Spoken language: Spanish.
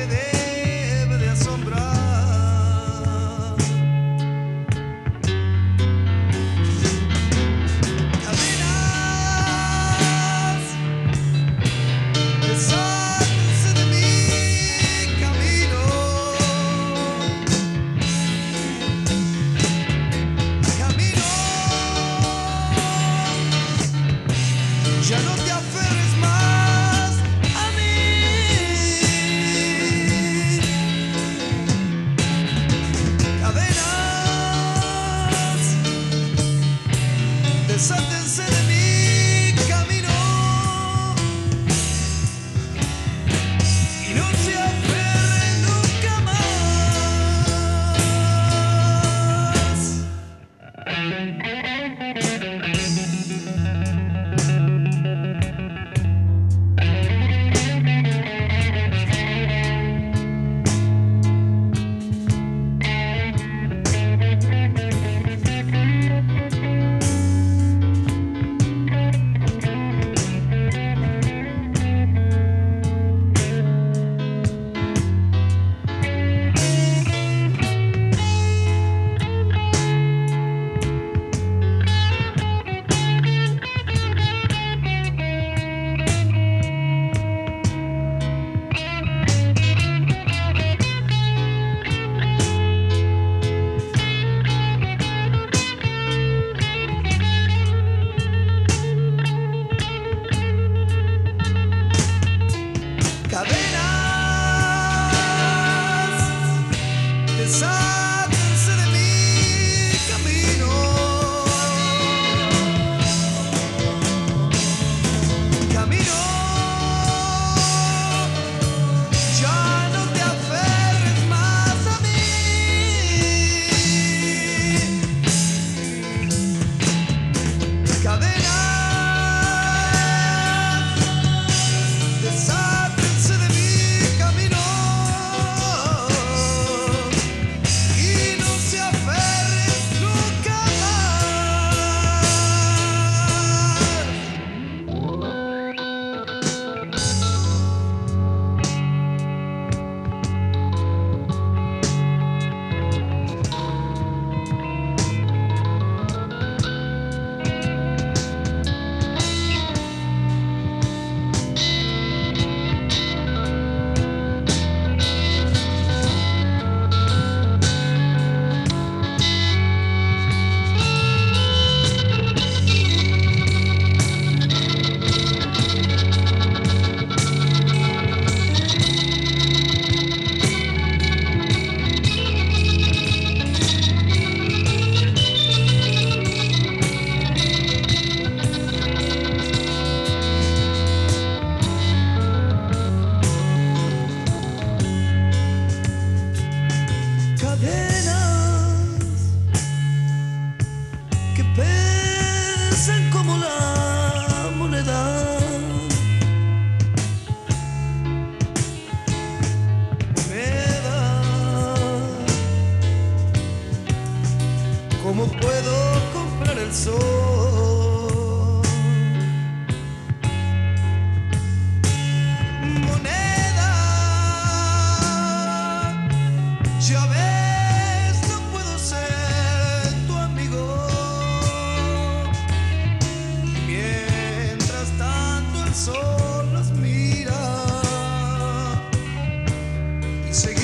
te debe de asombrar. Cadenas, desháganse de mi camino. Camino, ya no te aferres más a mí. Cadenas, desátense de mi camino y no se aferren nunca más. Cadenas, desháganse de mi camino. Camino, ya no te aferres más a mí. Cadenas, desháganse de mi camino y no se aferren nunca cadenas que pesan como la moneda. Me da, ¿cómo puedo comprar el sol? Moneda, ya ves, no puedo ser tu amigo. Mientras tanto el sol las mira y sigue